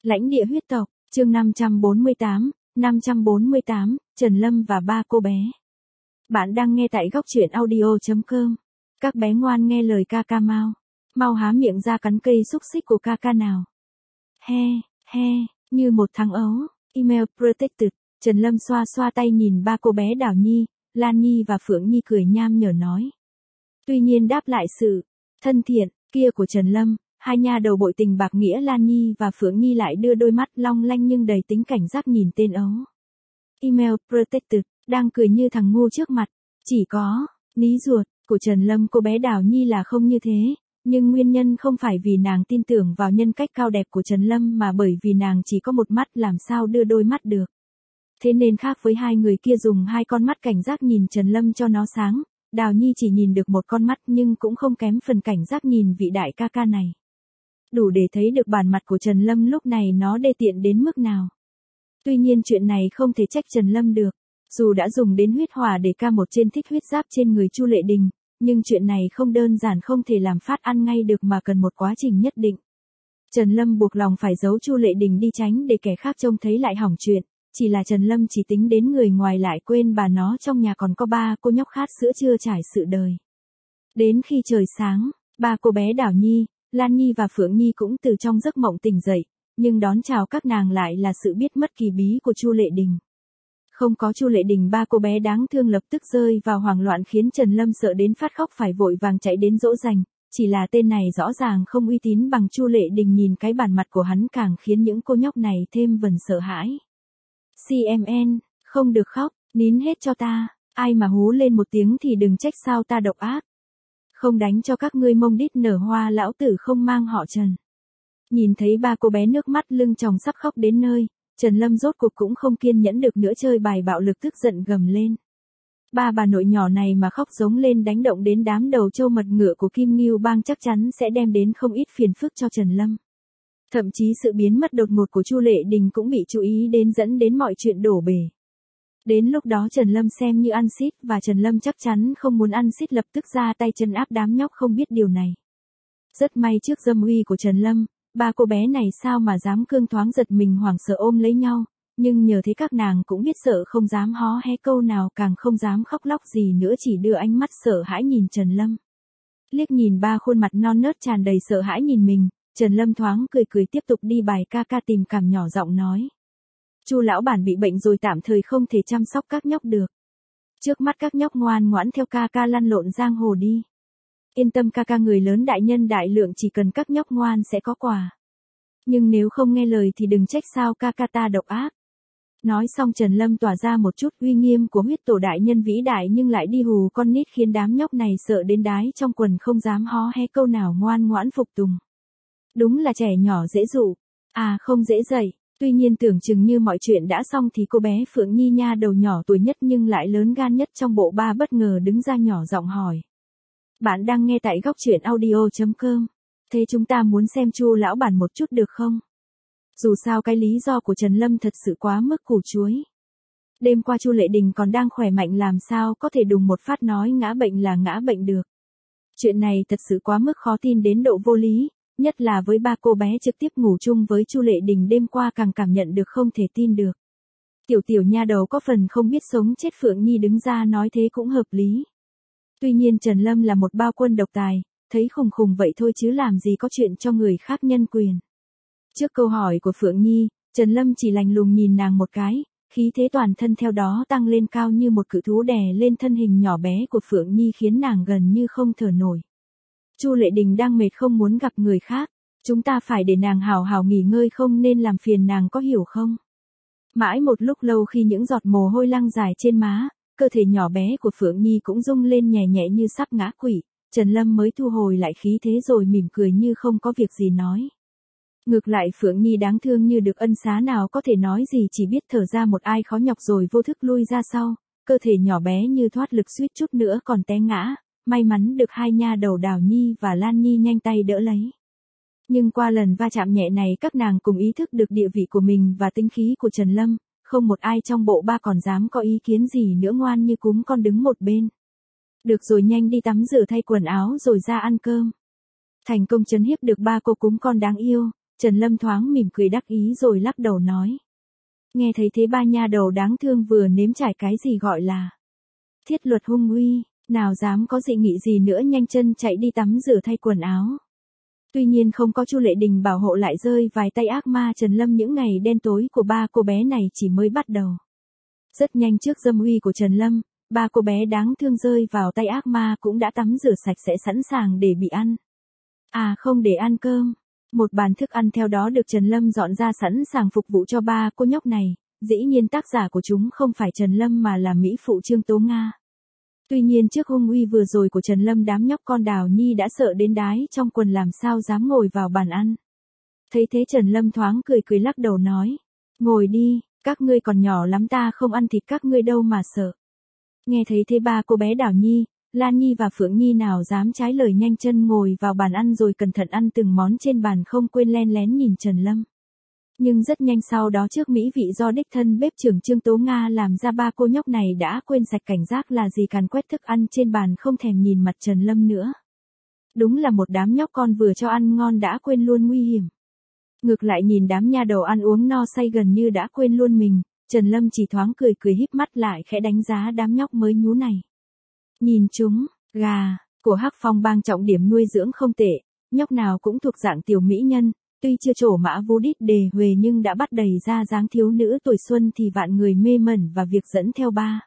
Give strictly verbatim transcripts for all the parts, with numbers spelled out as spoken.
Lãnh địa huyết tộc, chương năm trăm bốn mươi tám, năm trăm bốn mươi tám, Trần Lâm và ba cô bé. Bạn đang nghe tại góc truyện audio chấm com. Các bé ngoan nghe lời ca ca mau. Mau há miệng ra cắn cây xúc xích của ca ca nào. He, he, như một thằng ấu, email protected. Trần Lâm xoa xoa tay nhìn ba cô bé Đào Nhi, Lan Nhi và Phượng Nhi cười nham nhở nói. Tuy nhiên đáp lại sự thân thiện kia của Trần Lâm, hai nha đầu bội tình bạc nghĩa Lan Nhi và Phượng Nhi lại đưa đôi mắt long lanh nhưng đầy tính cảnh giác nhìn tên ấu. Email protected, đang cười như thằng ngu trước mặt. Chỉ có, ní ruột, của Trần Lâm cô bé Đào Nhi là không như thế, nhưng nguyên nhân không phải vì nàng tin tưởng vào nhân cách cao đẹp của Trần Lâm mà bởi vì nàng chỉ có một mắt làm sao đưa đôi mắt được. Thế nên khác với hai người kia dùng hai con mắt cảnh giác nhìn Trần Lâm cho nó sáng, Đào Nhi chỉ nhìn được một con mắt nhưng cũng không kém phần cảnh giác nhìn vị đại ca ca này. Đủ để thấy được bản mặt của Trần Lâm lúc này nó đê tiện đến mức nào. Tuy nhiên chuyện này không thể trách Trần Lâm được. Dù đã dùng đến huyết hỏa để ca một trên thích huyết giáp trên người Chu Lệ Đình, nhưng chuyện này không đơn giản không thể làm phát ăn ngay được mà cần một quá trình nhất định. Trần Lâm buộc lòng phải giấu Chu Lệ Đình đi tránh để kẻ khác trông thấy lại hỏng chuyện. Chỉ là Trần Lâm chỉ tính đến người ngoài lại quên bà nó trong nhà còn có ba cô nhóc khát sữa chưa trải sự đời. Đến khi trời sáng, ba cô bé Đào Nhi, Lan Nhi và Phượng Nhi cũng từ trong giấc mộng tỉnh dậy, nhưng đón chào các nàng lại là sự biết mất kỳ bí của Chu Lệ Đình. Không có Chu Lệ Đình ba cô bé đáng thương lập tức rơi vào hoảng loạn khiến Trần Lâm sợ đến phát khóc phải vội vàng chạy đến dỗ dành, chỉ là tên này rõ ràng không uy tín bằng Chu Lệ Đình nhìn cái bản mặt của hắn càng khiến những cô nhóc này thêm vần sợ hãi. xê em en, không được khóc, nín hết cho ta, ai mà hú lên một tiếng thì đừng trách sao ta độc ác. Không đánh cho các ngươi mông đít nở hoa lão tử không mang họ Trần. Nhìn thấy ba cô bé nước mắt lưng tròng sắp khóc đến nơi, Trần Lâm rốt cuộc cũng không kiên nhẫn được nữa chơi bài bạo lực tức giận gầm lên. Ba bà nội nhỏ này mà khóc giống lên đánh động đến đám đầu trâu mật ngựa của Kim Ngưu Bang chắc chắn sẽ đem đến không ít phiền phức cho Trần Lâm. Thậm chí sự biến mất đột ngột của Chu Lệ Đình cũng bị chú ý đến dẫn đến mọi chuyện đổ bể. Đến lúc đó Trần Lâm xem như ăn xít và Trần Lâm chắc chắn không muốn ăn xít lập tức ra tay trấn áp đám nhóc không biết điều này. Rất may trước dâm uy của Trần Lâm, ba cô bé này sao mà dám cương thoáng giật mình hoảng sợ ôm lấy nhau, nhưng nhờ thế các nàng cũng biết sợ không dám hó hé câu nào càng không dám khóc lóc gì nữa chỉ đưa ánh mắt sợ hãi nhìn Trần Lâm. Liếc nhìn ba khuôn mặt non nớt tràn đầy sợ hãi nhìn mình, Trần Lâm thoáng cười cười tiếp tục đi bài ca ca tình cảm nhỏ giọng nói. Chu lão bản bị bệnh rồi tạm thời không thể chăm sóc các nhóc được. Trước mắt các nhóc ngoan ngoãn theo ca ca lăn lộn giang hồ đi. Yên tâm ca ca người lớn đại nhân đại lượng chỉ cần các nhóc ngoan sẽ có quà. Nhưng nếu không nghe lời thì đừng trách sao ca ca ta độc ác. Nói xong Trần Lâm tỏa ra một chút uy nghiêm của huyết tổ đại nhân vĩ đại nhưng lại đi hù con nít khiến đám nhóc này sợ đến đái trong quần không dám hó hé câu nào ngoan ngoãn phục tùng. Đúng là trẻ nhỏ dễ dụ, à không dễ dạy. Tuy nhiên tưởng chừng như mọi chuyện đã xong thì cô bé Phượng Nhi nha đầu nhỏ tuổi nhất nhưng lại lớn gan nhất trong bộ ba bất ngờ đứng ra nhỏ giọng hỏi. Bạn đang nghe tại góc truyện audio chấm com. Thế chúng ta muốn xem Chu lão bản một chút được không? Dù sao cái lý do của Trần Lâm thật sự quá mức củ chuối. Đêm qua Chu Lệ Đình còn đang khỏe mạnh làm sao có thể đùng một phát nói ngã bệnh là ngã bệnh được. Chuyện này thật sự quá mức khó tin đến độ vô lý. Nhất là với ba cô bé trực tiếp ngủ chung với Chu Lệ Đình đêm qua càng cảm nhận được không thể tin được. Tiểu tiểu nha đầu có phần không biết sống chết Phượng Nhi đứng ra nói thế cũng hợp lý. Tuy nhiên Trần Lâm là một bao quân độc tài, thấy khùng khùng vậy thôi chứ làm gì có chuyện cho người khác nhân quyền. Trước câu hỏi của Phượng Nhi, Trần Lâm chỉ lạnh lùng nhìn nàng một cái, khí thế toàn thân theo đó tăng lên cao như một cự thú đè lên thân hình nhỏ bé của Phượng Nhi khiến nàng gần như không thở nổi. Chu Lệ Đình đang mệt không muốn gặp người khác, chúng ta phải để nàng hào hào nghỉ ngơi không nên làm phiền nàng có hiểu không? Mãi một lúc lâu khi những giọt mồ hôi lăn dài trên má, cơ thể nhỏ bé của Phượng Nhi cũng rung lên nhẹ nhẹ như sắp ngã quỵ, Trần Lâm mới thu hồi lại khí thế rồi mỉm cười như không có việc gì nói. Ngược lại Phượng Nhi đáng thương như được ân xá nào có thể nói gì chỉ biết thở ra một ai khó nhọc rồi vô thức lui ra sau, cơ thể nhỏ bé như thoát lực suýt chút nữa còn té ngã. May mắn được hai nha đầu Đào Nhi và Lan Nhi nhanh tay đỡ lấy. Nhưng qua lần va chạm nhẹ này các nàng cùng ý thức được địa vị của mình và tính khí của Trần Lâm, không một ai trong bộ ba còn dám có ý kiến gì nữa ngoan như cúm con đứng một bên. Được rồi nhanh đi tắm rửa thay quần áo rồi ra ăn cơm. Thành công trấn hiếp được ba cô cúm con đáng yêu, Trần Lâm thoáng mỉm cười đắc ý rồi lắc đầu nói. Nghe thấy thế ba nha đầu đáng thương vừa nếm trải cái gì gọi là thiết luật hung uy, nào dám có dị nghị gì nữa, nhanh chân chạy đi tắm rửa thay quần áo. Tuy nhiên không có Chu Lệ Đình bảo hộ lại rơi vài tay ác ma Trần Lâm, những ngày đen tối của ba cô bé này chỉ mới bắt đầu. Rất nhanh trước dâm uy của Trần Lâm, ba cô bé đáng thương rơi vào tay ác ma cũng đã tắm rửa sạch sẽ sẵn sàng để bị ăn. À không, để ăn cơm. Một bàn thức ăn theo đó được Trần Lâm dọn ra sẵn sàng phục vụ cho ba cô nhóc này, dĩ nhiên tác giả của chúng không phải Trần Lâm mà là mỹ phụ Trương Tố Nga. Tuy nhiên trước hung uy vừa rồi của Trần Lâm, đám nhóc con Đào Nhi đã sợ đến đái trong quần, làm sao dám ngồi vào bàn ăn. Thấy thế Trần Lâm thoáng cười cười lắc đầu nói, ngồi đi, các ngươi còn nhỏ lắm, ta không ăn thịt các ngươi đâu mà sợ. Nghe thấy thế ba cô bé Đào Nhi, Lan Nhi và Phượng Nhi nào dám trái lời, nhanh chân ngồi vào bàn ăn rồi cẩn thận ăn từng món trên bàn, không quên len lén nhìn Trần Lâm. Nhưng rất nhanh sau đó trước mỹ vị do đích thân bếp trưởng Trương Tố Nga làm ra, ba cô nhóc này đã quên sạch cảnh giác là gì, càn quét thức ăn trên bàn không thèm nhìn mặt Trần Lâm nữa. Đúng là một đám nhóc con vừa cho ăn ngon đã quên luôn nguy hiểm. Ngược lại nhìn đám nha đầu ăn uống no say gần như đã quên luôn mình, Trần Lâm chỉ thoáng cười cười híp mắt lại khẽ đánh giá đám nhóc mới nhú này. Nhìn chúng, gà của Hắc Phong Bang trọng điểm nuôi dưỡng không tệ, nhóc nào cũng thuộc dạng tiểu mỹ nhân, tuy chưa trổ mã vô đít đề huề nhưng đã bắt đầy ra dáng thiếu nữ tuổi xuân thì vạn người mê mẩn và việc dẫn theo ba.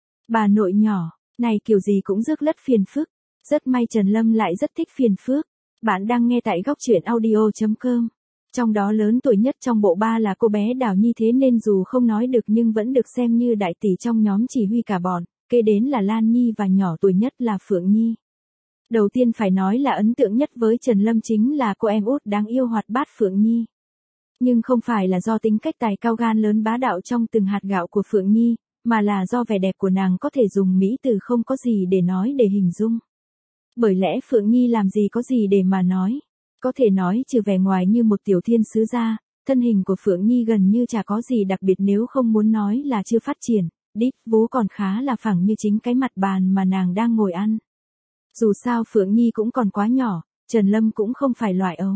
Bà nội nhỏ, này kiểu gì cũng rước lất phiền phức, rất may Trần Lâm lại rất thích phiền phức. Bạn đang nghe tại góc truyện audio chấm com. Trong đó lớn tuổi nhất trong bộ ba là cô bé Đào Nhi, thế nên dù không nói được nhưng vẫn được xem như đại tỷ trong nhóm chỉ huy cả bọn, kế đến là Lan Nhi và nhỏ tuổi nhất là Phượng Nhi. Đầu tiên phải nói là ấn tượng nhất với Trần Lâm chính là cô em út đáng yêu hoạt bát Phượng Nhi. Nhưng không phải là do tính cách tài cao gan lớn bá đạo trong từng hạt gạo của Phượng Nhi, mà là do vẻ đẹp của nàng có thể dùng mỹ từ không có gì để nói để hình dung. Bởi lẽ Phượng Nhi làm gì có gì để mà nói. Có thể nói trừ vẻ ngoài như một tiểu thiên sứ ra, thân hình của Phượng Nhi gần như chả có gì đặc biệt, nếu không muốn nói là chưa phát triển, đít vú còn khá là phẳng như chính cái mặt bàn mà nàng đang ngồi ăn. Dù sao Phượng Nhi cũng còn quá nhỏ, Trần Lâm cũng không phải loại ấu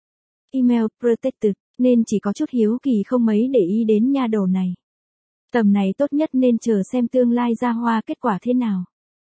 email protected, nên chỉ có chút hiếu kỳ không mấy để ý đến nha đầu này. Tầm này tốt nhất nên chờ xem tương lai ra hoa kết quả thế nào.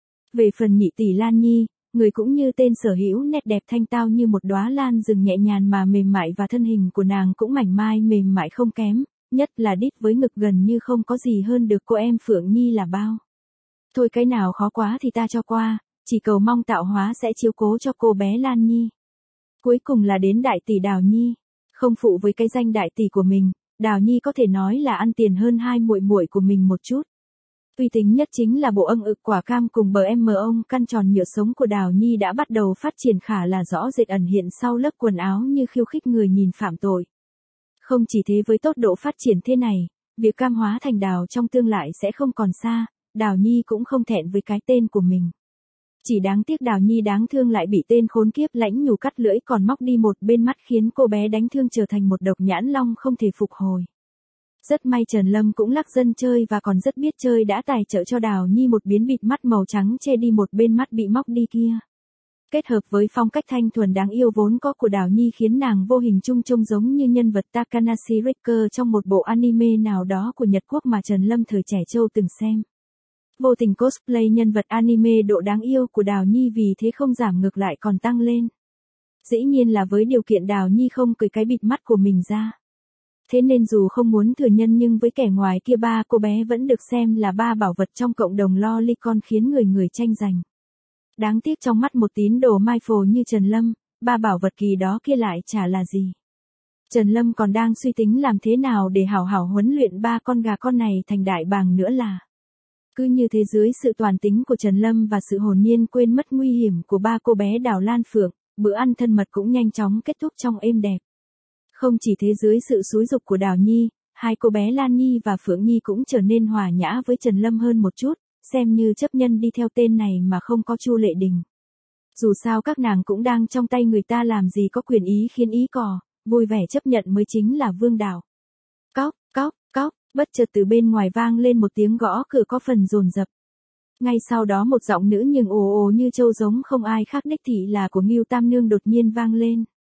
Về phần nhị tỷ Lan Nhi, người cũng như tên sở hữu, nét đẹp thanh tao như một đóa lan rừng nhẹ nhàng mà mềm mại, và thân hình của nàng cũng mảnh mai mềm mại không kém, nhất là đít với ngực gần như không có gì hơn được cô em Phượng Nhi là bao. Thôi cái nào khó quá thì ta cho qua, chỉ cầu mong tạo hóa sẽ chiếu cố cho cô bé Lan Nhi. Cuối cùng là đến đại tỷ Đào Nhi. Không phụ với cái danh đại tỷ của mình, Đào Nhi có thể nói là ăn tiền hơn hai muội muội của mình một chút. Uy tín nhất chính là bộ âng ực quả cam cùng bờ em ông căn tròn nhựa sống của Đào Nhi đã bắt đầu phát triển khá là rõ rệt, ẩn hiện sau lớp quần áo như khiêu khích người nhìn phạm tội. Không chỉ thế, với tốc độ phát triển thế này, việc cam hóa thành đào trong tương lai sẽ không còn xa, Đào Nhi cũng không thẹn với cái tên của mình. Chỉ đáng tiếc Đào Nhi đáng thương lại bị tên khốn kiếp lãnh nhù cắt lưỡi còn móc đi một bên mắt, khiến cô bé đánh thương trở thành một độc nhãn long không thể phục hồi. Rất may Trần Lâm cũng lắc dân chơi và còn rất biết chơi, đã tài trợ cho Đào Nhi một biến bịt mắt màu trắng che đi một bên mắt bị móc đi kia. Kết hợp với phong cách thanh thuần đáng yêu vốn có của Đào Nhi khiến nàng vô hình chung trông giống như nhân vật Takanashi Riker trong một bộ anime nào đó của Nhật Quốc mà Trần Lâm thời trẻ trâu từng xem. Vô tình cosplay nhân vật anime, độ đáng yêu của Đào Nhi vì thế không giảm ngược lại còn tăng lên. Dĩ nhiên là với điều kiện Đào Nhi không cởi cái bịt mắt của mình ra. Thế nên dù không muốn thừa nhân nhưng với kẻ ngoài kia, ba cô bé vẫn được xem là ba bảo vật trong cộng đồng lolicon, khiến người người tranh giành. Đáng tiếc trong mắt một tín đồ mai phồ như Trần Lâm, ba bảo vật kỳ đó kia lại chả là gì. Trần Lâm còn đang suy tính làm thế nào để hảo hảo huấn luyện ba con gà con này thành đại bàng nữa là. Cứ như thế dưới sự toàn tính của Trần Lâm và sự hồn nhiên quên mất nguy hiểm của ba cô bé Đào Lan Phượng, bữa ăn thân mật cũng nhanh chóng kết thúc trong êm đẹp. Không chỉ thế, dưới sự xúi giục của Đào Nhi, hai cô bé Lan Nhi và Phượng Nhi cũng trở nên hòa nhã với Trần Lâm hơn một chút, xem như chấp nhân đi theo tên này mà không có Chu Lệ Đình. Dù sao các nàng cũng đang trong tay người ta, làm gì có quyền ý khiến ý cò, vui vẻ chấp nhận mới chính là vương đạo. Cóc, cóc, cóc, bất chợt từ bên ngoài vang lên một tiếng gõ cửa có phần dồn dập. Ngay sau đó một giọng nữ nhưng ồ ồ như trâu giống không ai khác đích thị là của Ngưu Tam Nương đột nhiên vang lên.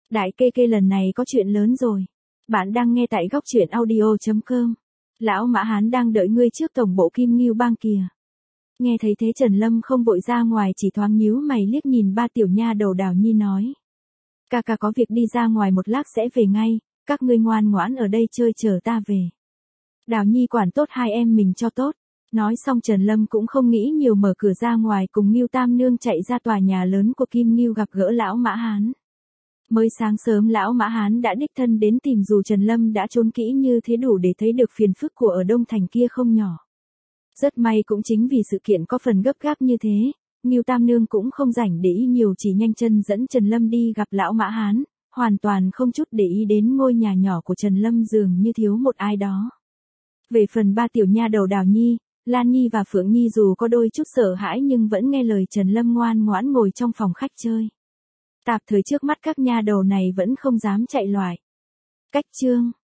Đại kê kê lần này có chuyện lớn rồi. Bạn đang nghe tại góc truyện audio.com. Lão Mã Hán đang đợi ngươi trước tổng bộ Kim Ngưu Bang kìa. Nghe thấy thế Trần Lâm không vội ra ngoài, chỉ thoáng nhíu mày liếc nhìn ba tiểu nha đầu Đào Nhi nói. Ca ca có việc đi ra ngoài một lát sẽ về ngay, các ngươi ngoan ngoãn ở đây chơi chờ ta về. Đào Nhi quản tốt hai em mình cho tốt. Nói xong Trần Lâm cũng không nghĩ nhiều, mở cửa ra ngoài cùng Ngưu Tam Nương chạy ra tòa nhà lớn của Kim Ngưu gặp gỡ Lão Mã Hán. Mới sáng sớm Lão Mã Hán đã đích thân đến tìm, dù Trần Lâm đã trốn kỹ như thế đủ để thấy được phiền phức của ở Đông Thành kia không nhỏ. Rất may cũng chính vì sự kiện có phần gấp gáp như thế, Ngưu Tam Nương cũng không rảnh để ý nhiều, chỉ nhanh chân dẫn Trần Lâm đi gặp Lão Mã Hán, hoàn toàn không chút để ý đến ngôi nhà nhỏ của Trần Lâm dường như thiếu một ai đó. Về phần ba tiểu nha đầu Đào Nhi, Lan Nhi và Phượng Nhi dù có đôi chút sợ hãi nhưng vẫn nghe lời Trần Lâm ngoan ngoãn ngồi trong phòng khách chơi. Tạp thời trước mắt các nha đầu này vẫn không dám chạy loài. Cách chương